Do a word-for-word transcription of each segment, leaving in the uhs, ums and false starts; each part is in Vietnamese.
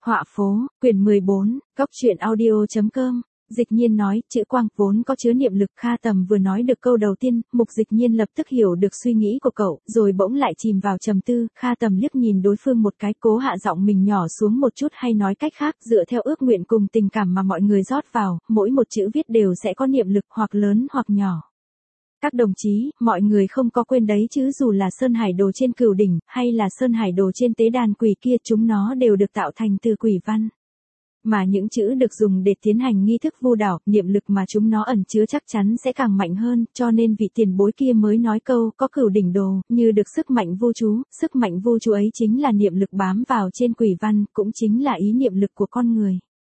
Họa phố, quyển mười bốn, góc truyện audio chấm com. Dịch Nhiên nói, chữ quang vốn có chứa niệm lực. Kha Tầm vừa nói được câu đầu tiên, Mục Dịch Nhiên lập tức hiểu được suy nghĩ của cậu, rồi bỗng lại chìm vào trầm tư. Kha Tầm liếc nhìn đối phương một cái, cố hạ giọng mình nhỏ xuống một chút, hay nói cách khác, dựa theo ước nguyện cùng tình cảm mà mọi người rót vào, mỗi một chữ viết đều sẽ có niệm lực, hoặc lớn hoặc nhỏ. Các đồng chí, mọi người không có quên đấy chứ, dù là sơn hải đồ trên cửu đỉnh, hay là sơn hải đồ trên tế đàn quỷ kia, chúng nó đều được tạo thành từ quỷ văn. Mà những chữ được dùng để tiến hành nghi thức vu đảo, niệm lực mà chúng nó ẩn chứa chắc chắn sẽ càng mạnh hơn, cho nên vị tiền bối kia mới nói câu, có cửu đỉnh đồ, như được sức mạnh vu chú, sức mạnh vu chú ấy chính là niệm lực bám vào trên quỷ văn, cũng chính là ý niệm lực của con người.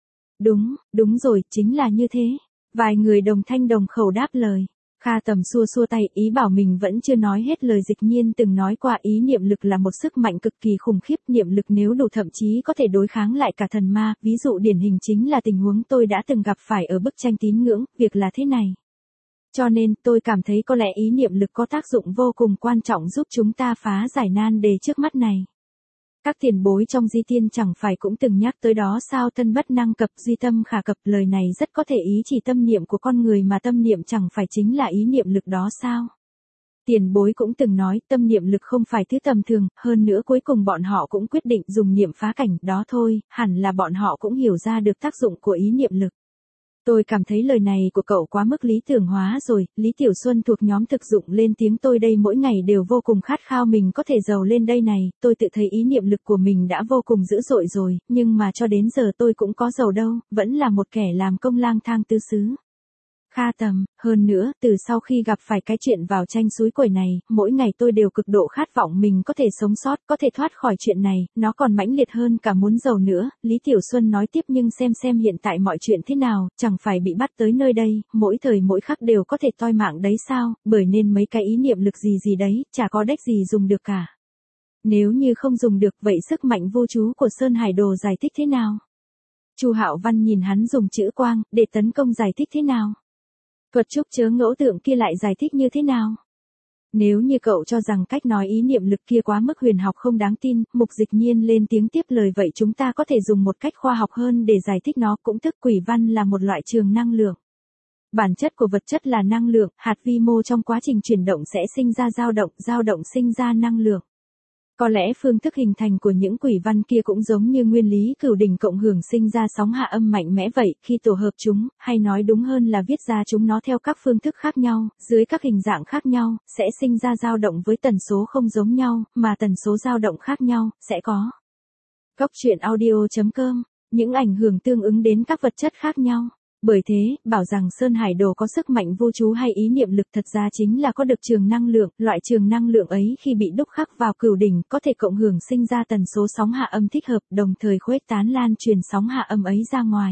Đúng, đúng rồi, chính là như thế. Vài người đồng thanh đồng khẩu đáp lời. Kha Tầm xua xua tay, ý bảo mình vẫn chưa nói hết lời. Dịch Nhiên từng nói qua, ý niệm lực là một sức mạnh cực kỳ khủng khiếp, niệm lực nếu đủ thậm chí có thể đối kháng lại cả thần ma, ví dụ điển hình chính là tình huống tôi đã từng gặp phải ở bức tranh tín ngưỡng, việc là thế này. Cho nên, tôi cảm thấy có lẽ ý niệm lực có tác dụng vô cùng quan trọng giúp chúng ta phá giải nan đề trước mắt này. Các tiền bối trong di tiên chẳng phải cũng từng nhắc tới đó sao, thân bất năng cập duy tâm khả cập, lời này rất có thể ý chỉ tâm niệm của con người, mà tâm niệm chẳng phải chính là ý niệm lực đó sao. Tiền bối cũng từng nói, tâm niệm lực không phải thứ tầm thường, hơn nữa cuối cùng bọn họ cũng quyết định dùng niệm phá cảnh, đó thôi, hẳn là bọn họ cũng hiểu ra được tác dụng của ý niệm lực. Tôi cảm thấy lời này của cậu quá mức lý tưởng hóa rồi. Lý Tiểu Xuân thuộc nhóm thực dụng lên tiếng, tôi đây mỗi ngày đều vô cùng khát khao mình có thể giàu lên đây này, tôi tự thấy ý niệm lực của mình đã vô cùng dữ dội rồi, nhưng mà cho đến giờ tôi cũng có giàu đâu, vẫn là một kẻ làm công lang thang tứ xứ. Kha Tầm, hơn nữa, từ sau khi gặp phải cái chuyện vào tranh suối quẩy này, mỗi ngày tôi đều cực độ khát vọng mình có thể sống sót, có thể thoát khỏi chuyện này, nó còn mãnh liệt hơn cả muốn giàu nữa. Lý Tiểu Xuân nói tiếp, nhưng xem xem hiện tại mọi chuyện thế nào, chẳng phải bị bắt tới nơi đây, mỗi thời mỗi khắc đều có thể toi mạng đấy sao, bởi nên mấy cái ý niệm lực gì gì đấy, chả có đếch gì dùng được cả. Nếu như không dùng được, vậy sức mạnh vô chú của Sơn Hải Đồ giải thích thế nào? Chu Hạo Văn nhìn hắn dùng chữ quang, để tấn công giải thích thế nào? Thuật trúc chớ ngẫu tượng kia lại giải thích như thế nào? Nếu như cậu cho rằng cách nói ý niệm lực kia quá mức huyền học không đáng tin, Mục Dịch Nhiên lên tiếng tiếp lời, vậy chúng ta có thể dùng một cách khoa học hơn để giải thích nó, cũng tức quỷ văn là một loại trường năng lượng. Bản chất của vật chất là năng lượng, hạt vi mô trong quá trình chuyển động sẽ sinh ra dao động, dao động sinh ra năng lượng. Có lẽ phương thức hình thành của những quỷ văn kia cũng giống như nguyên lý cửu đỉnh cộng hưởng sinh ra sóng hạ âm mạnh mẽ vậy, khi tổ hợp chúng, hay nói đúng hơn là viết ra chúng nó theo các phương thức khác nhau, dưới các hình dạng khác nhau, sẽ sinh ra dao động với tần số không giống nhau, mà tần số dao động khác nhau, sẽ có. Góc truyện audio chấm com, những ảnh hưởng tương ứng đến các vật chất khác nhau. Bởi thế, bảo rằng Sơn Hải Đồ có sức mạnh vô chú hay ý niệm lực thật ra chính là có được trường năng lượng, loại trường năng lượng ấy khi bị đúc khắc vào cửu đỉnh có thể cộng hưởng sinh ra tần số sóng hạ âm thích hợp, đồng thời khuếch tán lan truyền sóng hạ âm ấy ra ngoài.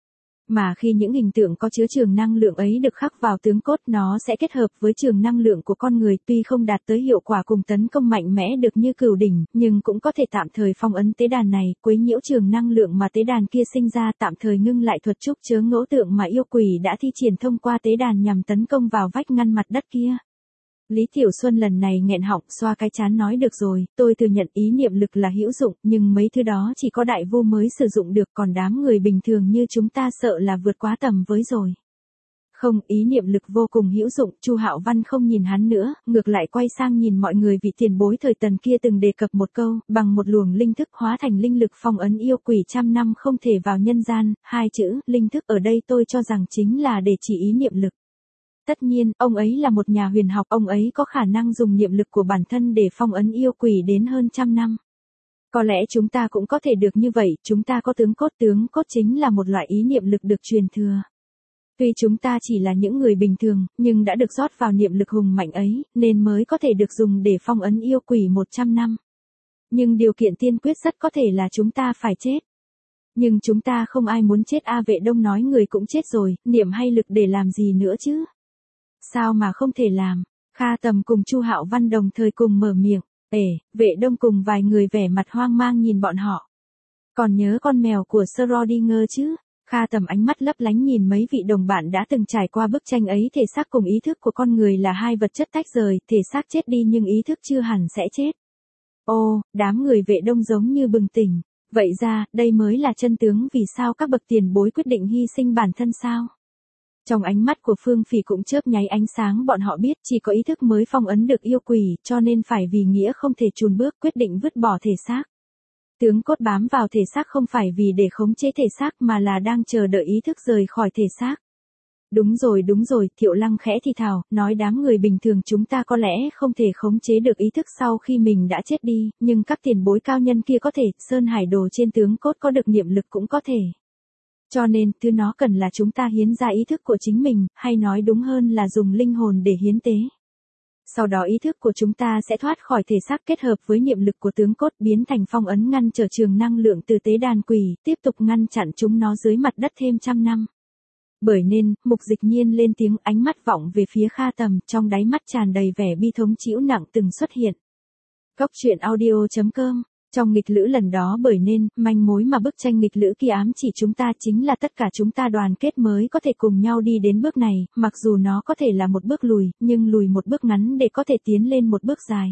Mà khi những hình tượng có chứa trường năng lượng ấy được khắc vào tướng cốt, nó sẽ kết hợp với trường năng lượng của con người, tuy không đạt tới hiệu quả cùng tấn công mạnh mẽ được như cửu đỉnh, nhưng cũng có thể tạm thời phong ấn tế đàn này, quấy nhiễu trường năng lượng mà tế đàn kia sinh ra, tạm thời ngưng lại thuật trúc chớ ngẫu tượng mà yêu quỷ đã thi triển thông qua tế đàn nhằm tấn công vào vách ngăn mặt đất kia. Lý Tiểu Xuân lần này nghẹn họng, xoa cái trán nói, được rồi, tôi thừa nhận ý niệm lực là hữu dụng, nhưng mấy thứ đó chỉ có đại vu mới sử dụng được, còn đám người bình thường như chúng ta sợ là vượt quá tầm với rồi. Không, ý niệm lực vô cùng hữu dụng. Chu Hạo Văn không nhìn hắn nữa, ngược lại quay sang nhìn mọi người, vị tiền bối thời Tần kia từng đề cập một câu, bằng một luồng linh thức hóa thành linh lực phong ấn yêu quỷ trăm năm không thể vào nhân gian, hai chữ, linh thức ở đây tôi cho rằng chính là để chỉ ý niệm lực. Tất nhiên, ông ấy là một nhà huyền học, ông ấy có khả năng dùng niệm lực của bản thân để phong ấn yêu quỷ đến hơn trăm năm. Có lẽ chúng ta cũng có thể được như vậy, chúng ta có tướng cốt, tướng cốt chính là một loại ý niệm lực được truyền thừa. Tuy chúng ta chỉ là những người bình thường, nhưng đã được rót vào niệm lực hùng mạnh ấy, nên mới có thể được dùng để phong ấn yêu quỷ một trăm năm. Nhưng điều kiện tiên quyết rất có thể là chúng ta phải chết. Nhưng chúng ta không ai muốn chết a. Vệ Đông nói, người cũng chết rồi, niệm hay lực để làm gì nữa chứ? Sao mà không thể làm? Kha Tầm cùng Chu Hạo Văn đồng thời cùng mở miệng. Ể, Vệ Đông cùng vài người vẻ mặt hoang mang nhìn bọn họ. Còn nhớ con mèo của Schrödinger chứ? Kha Tầm ánh mắt lấp lánh nhìn mấy vị đồng bạn đã từng trải qua bức tranh ấy, thể xác cùng ý thức của con người là hai vật chất tách rời, thể xác chết đi nhưng ý thức chưa hẳn sẽ chết. Ô, đám người Vệ Đông giống như bừng tỉnh. Vậy ra, đây mới là chân tướng vì sao các bậc tiền bối quyết định hy sinh bản thân sao? Trong ánh mắt của Phương Phỉ cũng chớp nháy ánh sáng, bọn họ biết chỉ có ý thức mới phong ấn được yêu quỷ, cho nên phải vì nghĩa không thể chùn bước, quyết định vứt bỏ thể xác. Tướng cốt bám vào thể xác không phải vì để khống chế thể xác mà là đang chờ đợi ý thức rời khỏi thể xác. Đúng rồi đúng rồi, Thiệu Lăng khẽ thì thào, nói đám người bình thường chúng ta có lẽ không thể khống chế được ý thức sau khi mình đã chết đi, nhưng các tiền bối cao nhân kia có thể, Sơn Hải Đồ trên tướng cốt có được niệm lực cũng có thể. Cho nên, thứ nó cần là chúng ta hiến ra ý thức của chính mình, hay nói đúng hơn là dùng linh hồn để hiến tế. Sau đó ý thức của chúng ta sẽ thoát khỏi thể xác kết hợp với niệm lực của tướng cốt biến thành phong ấn ngăn trở trường năng lượng từ tế đàn quỷ, tiếp tục ngăn chặn chúng nó dưới mặt đất thêm trăm năm. Bởi nên, Mục Dịch Nhiên lên tiếng, ánh mắt vọng về phía Kha Tầm, trong đáy mắt tràn đầy vẻ bi thống trĩu nặng từng xuất hiện. Cốc truyện audio chấm com. Trong nghịch lữ lần đó bởi nên, manh mối mà bức tranh nghịch lữ kia ám chỉ chúng ta chính là tất cả chúng ta đoàn kết mới có thể cùng nhau đi đến bước này, mặc dù nó có thể là một bước lùi, nhưng lùi một bước ngắn để có thể tiến lên một bước dài.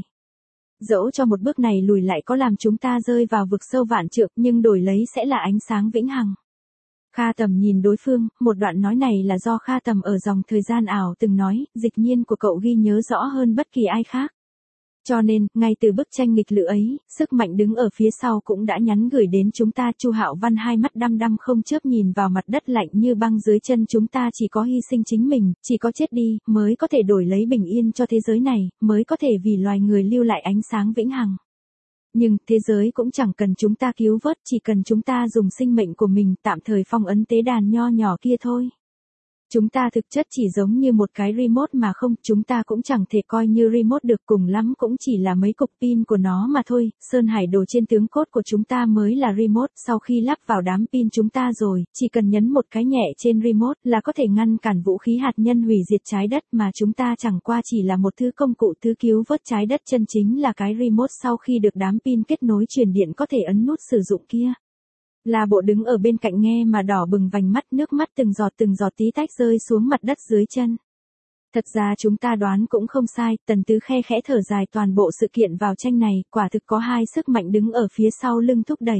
Dẫu cho một bước này lùi lại có làm chúng ta rơi vào vực sâu vạn trượng, nhưng đổi lấy sẽ là ánh sáng vĩnh hằng. Kha Tầm nhìn đối phương, một đoạn nói này là do Kha Tầm ở dòng thời gian ảo từng nói, Dịch Nhiên của cậu ghi nhớ rõ hơn bất kỳ ai khác. Cho nên, ngay từ bức tranh nghịch lữ ấy, sức mạnh đứng ở phía sau cũng đã nhắn gửi đến chúng ta. Chu Hạo Văn hai mắt đăm đăm không chớp nhìn vào mặt đất lạnh như băng dưới chân chúng ta, chỉ có hy sinh chính mình, chỉ có chết đi, mới có thể đổi lấy bình yên cho thế giới này, mới có thể vì loài người lưu lại ánh sáng vĩnh hằng. Nhưng, thế giới cũng chẳng cần chúng ta cứu vớt, chỉ cần chúng ta dùng sinh mệnh của mình tạm thời phong ấn tế đàn nho nhỏ kia thôi. Chúng ta thực chất chỉ giống như một cái remote mà không, chúng ta cũng chẳng thể coi như remote được, cùng lắm cũng chỉ là mấy cục pin của nó mà thôi. Sơn Hải Đồ trên tướng cốt của chúng ta mới là remote, sau khi lắp vào đám pin chúng ta rồi, chỉ cần nhấn một cái nhẹ trên remote là có thể ngăn cản vũ khí hạt nhân hủy diệt trái đất, mà chúng ta chẳng qua chỉ là một thứ công cụ thứ cứu vớt trái đất, chân chính là cái remote sau khi được đám pin kết nối truyền điện có thể ấn nút sử dụng kia. La Bộ đứng ở bên cạnh nghe mà đỏ bừng vành mắt, nước mắt từng giọt từng giọt tí tách rơi xuống mặt đất dưới chân. Thật ra chúng ta đoán cũng không sai, Tần Tứ khe khẽ thở dài, toàn bộ sự kiện vào tranh này, quả thực có hai sức mạnh đứng ở phía sau lưng thúc đẩy.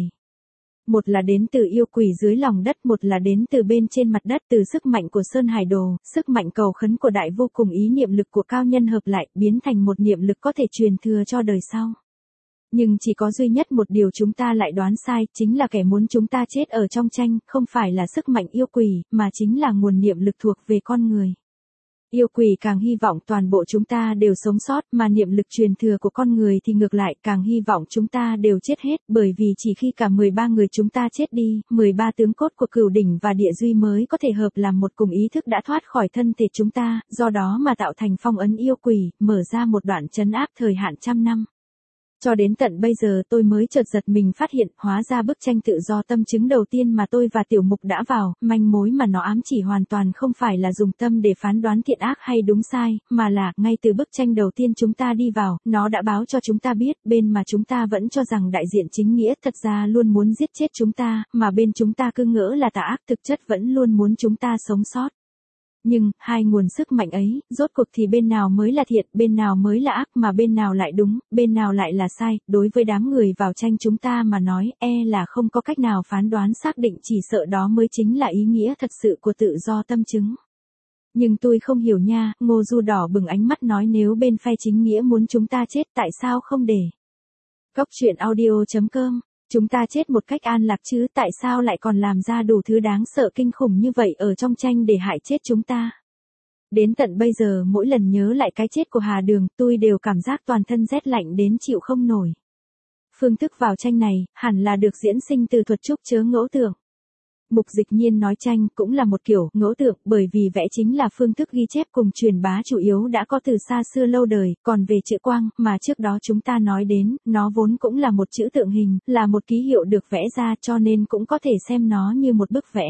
Một là đến từ yêu quỷ dưới lòng đất, một là đến từ bên trên mặt đất, từ sức mạnh của Sơn Hải Đồ, sức mạnh cầu khấn của đại vô cùng, ý niệm lực của cao nhân hợp lại, biến thành một niệm lực có thể truyền thừa cho đời sau. Nhưng chỉ có duy nhất một điều chúng ta lại đoán sai, chính là kẻ muốn chúng ta chết ở trong tranh, không phải là sức mạnh yêu quỷ, mà chính là nguồn niệm lực thuộc về con người. Yêu quỷ càng hy vọng toàn bộ chúng ta đều sống sót, mà niệm lực truyền thừa của con người thì ngược lại càng hy vọng chúng ta đều chết hết, bởi vì chỉ khi cả mười ba người chúng ta chết đi, mười ba tướng cốt của Cửu Đỉnh và Địa Duy mới có thể hợp làm một cùng, ý thức đã thoát khỏi thân thể chúng ta, do đó mà tạo thành phong ấn yêu quỷ, mở ra một đoạn trấn áp thời hạn trăm năm. Cho đến tận bây giờ tôi mới chợt giật mình phát hiện, hóa ra bức tranh tự do tâm chứng đầu tiên mà tôi và Tiểu Mục đã vào, manh mối mà nó ám chỉ hoàn toàn không phải là dùng tâm để phán đoán thiện ác hay đúng sai, mà là, ngay từ bức tranh đầu tiên chúng ta đi vào, nó đã báo cho chúng ta biết, bên mà chúng ta vẫn cho rằng đại diện chính nghĩa thật ra luôn muốn giết chết chúng ta, mà bên chúng ta cứ ngỡ là tà ác thực chất vẫn luôn muốn chúng ta sống sót. Nhưng, hai nguồn sức mạnh ấy, rốt cuộc thì bên nào mới là thiện, bên nào mới là ác, mà bên nào lại đúng, bên nào lại là sai, đối với đám người vào tranh chúng ta mà nói, e là không có cách nào phán đoán xác định, chỉ sợ đó mới chính là ý nghĩa thật sự của tự do tâm chứng. Nhưng tôi không hiểu nha, Ngô Du đỏ bừng ánh mắt nói, nếu bên phe chính nghĩa muốn chúng ta chết, tại sao không để. Cốc truyện audio chấm com. Chúng ta chết một cách an lạc chứ, tại sao lại còn làm ra đủ thứ đáng sợ kinh khủng như vậy ở trong tranh để hại chết chúng ta. Đến tận bây giờ mỗi lần nhớ lại cái chết của Hà Đường, tôi đều cảm giác toàn thân rét lạnh đến chịu không nổi. Phương thức vào tranh này, hẳn là được diễn sinh từ thuật trúc chớ ngẫu tượng. Mục Dịch Nhiên nói tranh cũng là một kiểu ngẫu tượng, bởi vì vẽ chính là phương thức ghi chép cùng truyền bá chủ yếu đã có từ xa xưa lâu đời, còn về chữ quang, mà trước đó chúng ta nói đến, nó vốn cũng là một chữ tượng hình, là một ký hiệu được vẽ ra, cho nên cũng có thể xem nó như một bức vẽ.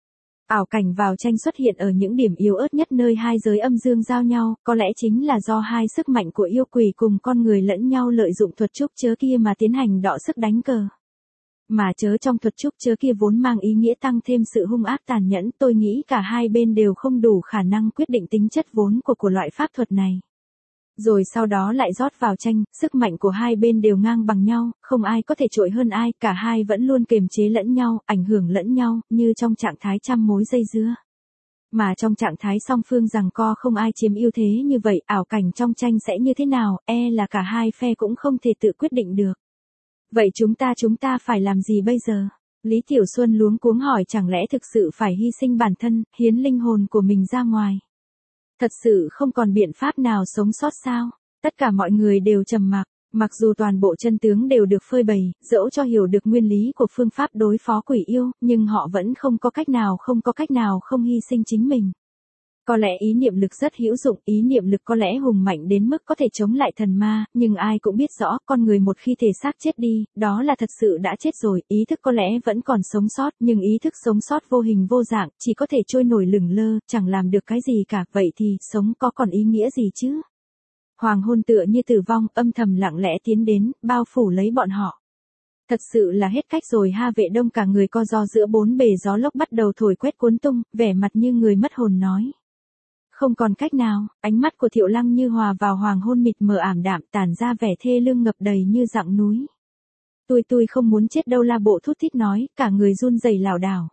Ảo cảnh vào tranh xuất hiện ở những điểm yếu ớt nhất, nơi hai giới âm dương giao nhau, có lẽ chính là do hai sức mạnh của yêu quỷ cùng con người lẫn nhau lợi dụng thuật trúc chớ kia mà tiến hành đọ sức đánh cờ. Mà chớ trong thuật trúc chớ kia vốn mang ý nghĩa tăng thêm sự hung ác tàn nhẫn, tôi nghĩ cả hai bên đều không đủ khả năng quyết định tính chất vốn của của loại pháp thuật này. Rồi sau đó lại rót vào tranh, sức mạnh của hai bên đều ngang bằng nhau, không ai có thể trội hơn ai, cả hai vẫn luôn kiềm chế lẫn nhau, ảnh hưởng lẫn nhau, như trong trạng thái trăm mối dây dưa. Mà trong trạng thái song phương giằng co không ai chiếm ưu thế như vậy, ảo cảnh trong tranh sẽ như thế nào, e là cả hai phe cũng không thể tự quyết định được. Vậy chúng ta chúng ta phải làm gì bây giờ? Lý Tiểu Xuân luống cuống hỏi, chẳng lẽ thực sự phải hy sinh bản thân, hiến linh hồn của mình ra ngoài? Thật sự không còn biện pháp nào sống sót sao? Tất cả mọi người đều trầm mặc, mặc dù toàn bộ chân tướng đều được phơi bày, dẫu cho hiểu được nguyên lý của phương pháp đối phó quỷ yêu, nhưng họ vẫn không có cách nào không có cách nào không hy sinh chính mình. Có lẽ ý niệm lực rất hữu dụng, ý niệm lực có lẽ hùng mạnh đến mức có thể chống lại thần ma, nhưng ai cũng biết rõ, con người một khi thể xác chết đi, đó là thật sự đã chết rồi, ý thức có lẽ vẫn còn sống sót, nhưng ý thức sống sót vô hình vô dạng, chỉ có thể trôi nổi lửng lơ, chẳng làm được cái gì cả, vậy thì, sống có còn ý nghĩa gì chứ? Hoàng hôn tựa như tử vong, âm thầm lặng lẽ tiến đến, bao phủ lấy bọn họ. Thật sự là hết cách rồi ha. Vệ Đông cả người co ro giữa bốn bề gió lốc bắt đầu thổi quét cuốn tung, vẻ mặt như người mất hồn nói. Không còn cách nào, ánh mắt của Thiệu Lăng như hòa vào hoàng hôn mịt mờ ảm đạm, tản ra vẻ thê lương ngập đầy như dặng núi. Tôi tôi không muốn chết đâu, La Bộ thút thít nói, cả người run rẩy lảo đảo.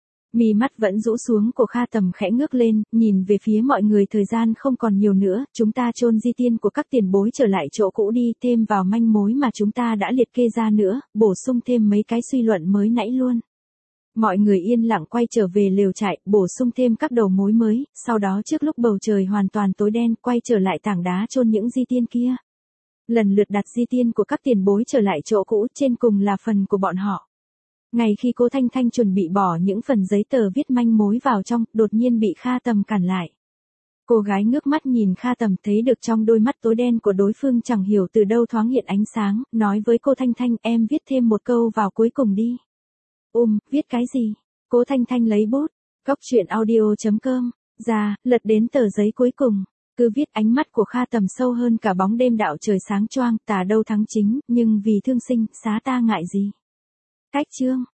Mí mắt vẫn rũ xuống của Kha Tầm khẽ ngước lên, nhìn về phía mọi người, thời gian không còn nhiều nữa, chúng ta chôn di tiên của các tiền bối trở lại chỗ cũ đi, thêm vào manh mối mà chúng ta đã liệt kê ra nữa, bổ sung thêm mấy cái suy luận mới nãy luôn. Mọi người yên lặng quay trở về lều trại, bổ sung thêm các đầu mối mới, sau đó trước lúc bầu trời hoàn toàn tối đen, quay trở lại tảng đá chôn những di tiên kia. Lần lượt đặt di tiên của các tiền bối trở lại chỗ cũ, trên cùng là phần của bọn họ. Ngay khi cô Thanh Thanh chuẩn bị bỏ những phần giấy tờ viết manh mối vào trong, đột nhiên bị Kha Tầm cản lại. Cô gái ngước mắt nhìn Kha Tầm, thấy được trong đôi mắt tối đen của đối phương chẳng hiểu từ đâu thoáng hiện ánh sáng, nói với cô Thanh Thanh, em viết thêm một câu vào cuối cùng đi. Um, viết cái gì? Cô Thanh Thanh lấy bút, cóc truyện audio chấm com, ra, lật đến tờ giấy cuối cùng. Cứ viết. Ánh mắt của Kha Tầm sâu hơn cả bóng đêm đạo trời sáng choang, tà đâu thắng chính, nhưng vì thương sinh, xá ta ngại gì. Cách chương.